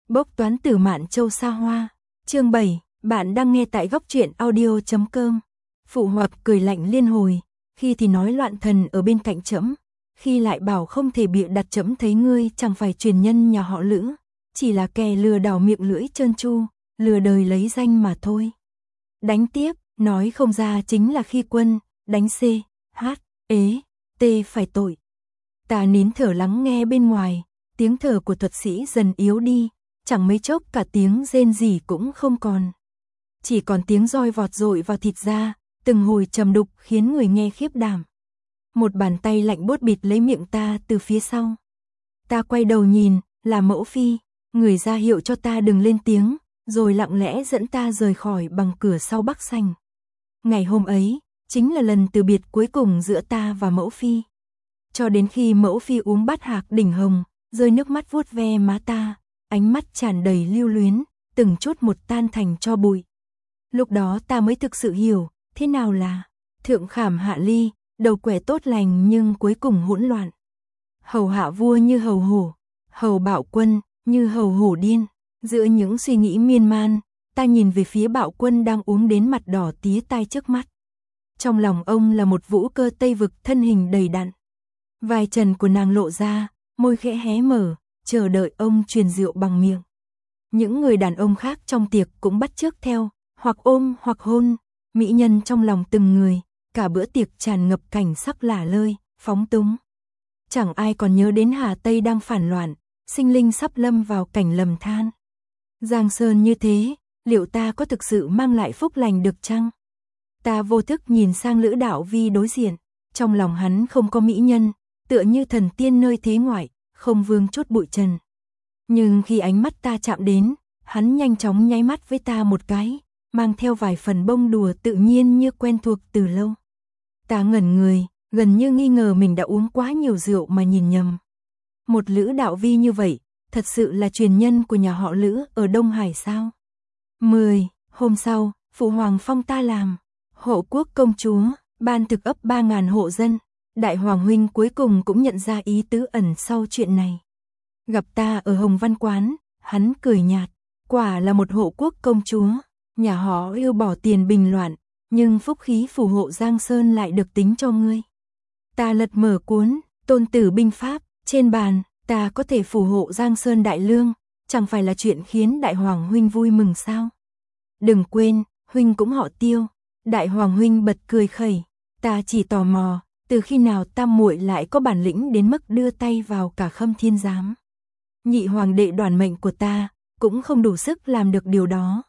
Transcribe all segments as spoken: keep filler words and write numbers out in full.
Bốc toán từ Mạn Châu xa hoa. Chương bảy, bạn đang nghe tại góc truyện audio chấm com. Phụ hoặc cười lạnh liên hồi, khi thì nói loạn thần ở bên cạnh trẫm, khi lại bảo không thể bịa đặt trẫm thấy ngươi chẳng phải truyền nhân nhà họ Lữ, chỉ là kẻ lừa đảo miệng lưỡi trơn tru, lừa đời lấy danh mà thôi. Đánh tiếp, nói không ra chính là khi quân, đánh C, H, ế, T phải tội. Ta nín thở lắng nghe bên ngoài, tiếng thở của thuật sĩ dần yếu đi, chẳng mấy chốc cả tiếng rên rỉ cũng không còn. Chỉ còn tiếng roi vọt dội vào thịt da, từng hồi trầm đục khiến người nghe khiếp đảm. Một bàn tay lạnh buốt bịt lấy miệng ta từ phía sau. Ta quay đầu nhìn, là Mẫu Phi, người ra hiệu cho ta đừng lên tiếng, rồi lặng lẽ dẫn ta rời khỏi bằng cửa sau Bắc Sảnh. Ngày hôm ấy, chính là lần từ biệt cuối cùng giữa ta và Mẫu Phi. Cho đến khi Mẫu Phi uống bát hạc đỉnh hồng, rơi nước mắt vuốt ve má ta, ánh mắt tràn đầy lưu luyến, từng chút một tan thành tro bụi. Lúc đó ta mới thực sự hiểu, thế nào là thượng khảm hạ ly, đầu quẻ tốt lành nhưng cuối cùng hỗn loạn. Hầu hạ vua như hầu hổ, hầu bạo quân như hầu hổ điên. Giữa những suy nghĩ miên man, ta nhìn về phía bạo quân đang uống đến mặt đỏ tía tai trước mắt. Trong lòng ông là một vũ cơ Tây Vực thân hình đầy đặn. Vai trần của nàng lộ ra, môi khẽ hé mở, chờ đợi ông truyền rượu bằng miệng. Những người đàn ông khác trong tiệc cũng bắt chước theo, hoặc ôm hoặc hôn, mỹ nhân trong lòng từng người, cả bữa tiệc tràn ngập cảnh sắc lả lơi, phóng túng. Chẳng ai còn nhớ đến Hà Tây đang phản loạn, sinh linh sắp lâm vào cảnh lầm than. Giang Sơn như thế, liệu ta có thực sự mang lại phúc lành được chăng? Ta vô thức nhìn sang Lữ Đạo Vi đối diện, trong lòng hắn không có mỹ nhân, tựa như thần tiên nơi thế ngoại, không vương chút bụi trần. Nhưng khi ánh mắt ta chạm đến, hắn nhanh chóng nháy mắt với ta một cái, mang theo vài phần bông đùa tự nhiên như quen thuộc từ lâu. Ta ngẩn người, gần như nghi ngờ mình đã uống quá nhiều rượu mà nhìn nhầm. Một Lữ Đạo Vi như vậy, thật sự là truyền nhân của nhà họ Lữ ở Đông Hải sao? mười. Hôm sau, Phụ Hoàng phong ta làm hộ quốc công chúa, ban thực ấp ba ngàn hộ dân. Đại Hoàng huynh cuối cùng cũng nhận ra ý tứ ẩn sau chuyện này. Gặp ta ở Hồng Văn Quán, hắn cười nhạt, quả là một hộ quốc công chúa, nhà họ yêu bỏ tiền bình loạn, nhưng phúc khí phù hộ Giang Sơn lại được tính cho ngươi. Ta lật mở cuốn Tôn Tử binh pháp, trên bàn, ta có thể phù hộ Giang Sơn đại lương, chẳng phải là chuyện khiến Đại Hoàng huynh vui mừng sao? Đừng quên, huynh cũng họ Tiêu. Đại Hoàng huynh bật cười khẩy, ta chỉ tò mò, từ khi nào tam muội lại có bản lĩnh đến mức đưa tay vào cả Khâm Thiên giám. Nhị hoàng đệ đoản mệnh của ta, cũng không đủ sức làm được điều đó.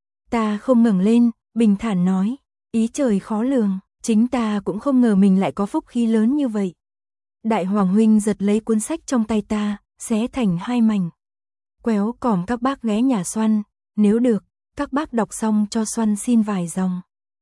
Ta không ngẩng lên, bình thản nói, ý trời khó lường, chính ta cũng không ngờ mình lại có phúc khí lớn như vậy. Đại Hoàng huynh giật lấy cuốn sách trong tay ta, xé thành hai mảnh. Quéo còm các bác ghé nhà Xoăn, nếu được, các bác đọc xong cho Xoăn xin vài dòng.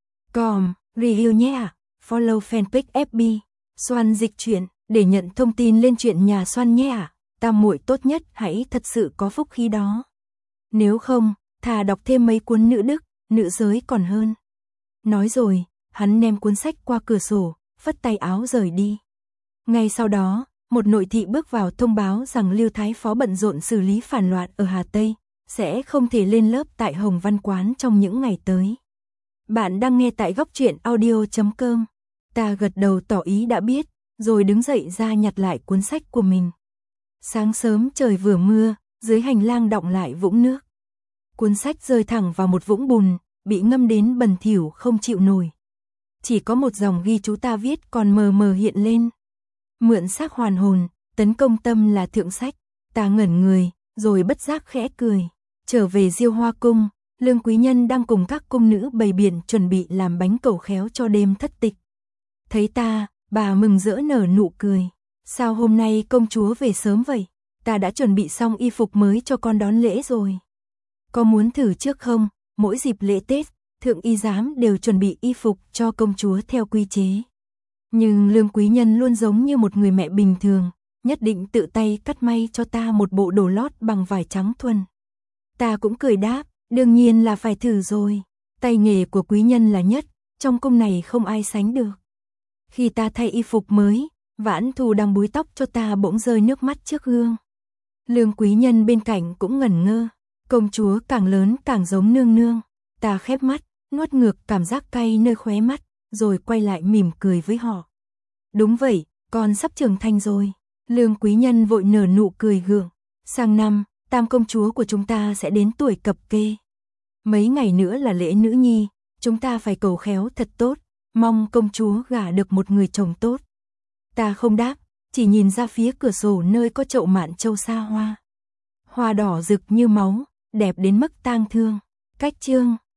Còm, review nhé ạ. Follow fanpage ép bê, Xoăn dịch truyện, để nhận thông tin lên chuyện nhà Xoăn nhé ạ. Tam muội tốt nhất hãy thật sự có phúc khí đó. Nếu không, thà đọc thêm mấy cuốn nữ đức, nữ giới còn hơn. Nói rồi, hắn ném cuốn sách qua cửa sổ, phất tay áo rời đi. Ngay sau đó, một nội thị bước vào thông báo rằng Lưu Thái Phó bận rộn xử lý phản loạn ở Hà Tây, sẽ không thể lên lớp tại Hồng Văn Quán trong những ngày tới. Bạn đang nghe tại góc truyện audio chấm com. Ta gật đầu tỏ ý đã biết, rồi đứng dậy ra nhặt lại cuốn sách của mình. Sáng sớm trời vừa mưa, dưới hành lang đọng lại vũng nước. Cuốn sách rơi thẳng vào một vũng bùn, bị ngâm đến bẩn thỉu không chịu nổi. Chỉ có một dòng ghi chú ta viết còn mờ mờ hiện lên. Mượn xác hoàn hồn, tấn công tâm là thượng sách. Ta ngẩn người, rồi bất giác khẽ cười. Trở về Diêu Hoa Cung, Lương Quý Nhân đang cùng các cung nữ bày biện chuẩn bị làm bánh cẩu khéo cho đêm thất tịch. Thấy ta, bà mừng rỡ nở nụ cười. Sao hôm nay công chúa về sớm vậy? Ta đã chuẩn bị xong y phục mới cho con đón lễ rồi. Có muốn thử trước không? Mỗi dịp lễ Tết, thượng y giám đều chuẩn bị y phục cho công chúa theo quy chế. Nhưng Lương Quý Nhân luôn giống như một người mẹ bình thường, nhất định tự tay cắt may cho ta một bộ đồ lót bằng vải trắng thuần. Ta cũng cười đáp, đương nhiên là phải thử rồi. Tay nghề của quý nhân là nhất, trong cung này không ai sánh được. Khi ta thay y phục mới, Vãn Thu đang búi tóc cho ta bỗng rơi nước mắt trước gương. Lương quý nhân bên cạnh cũng ngẩn ngơ, công chúa càng lớn càng giống nương nương. Ta khép mắt, nuốt ngược cảm giác cay nơi khóe mắt, rồi quay lại mỉm cười với họ. Đúng vậy, con sắp trưởng thành rồi. Lương quý nhân vội nở nụ cười gượng. Sang năm, tam công chúa của chúng ta sẽ đến tuổi cập kê. Mấy ngày nữa là lễ nữ nhi, chúng ta phải cầu khéo thật tốt, mong công chúa gả được một người chồng tốt. Ta không đáp, chỉ nhìn ra phía cửa sổ nơi có chậu mạn châu sa hoa. Hoa đỏ rực như máu, đẹp đến mức tang thương. Cách chương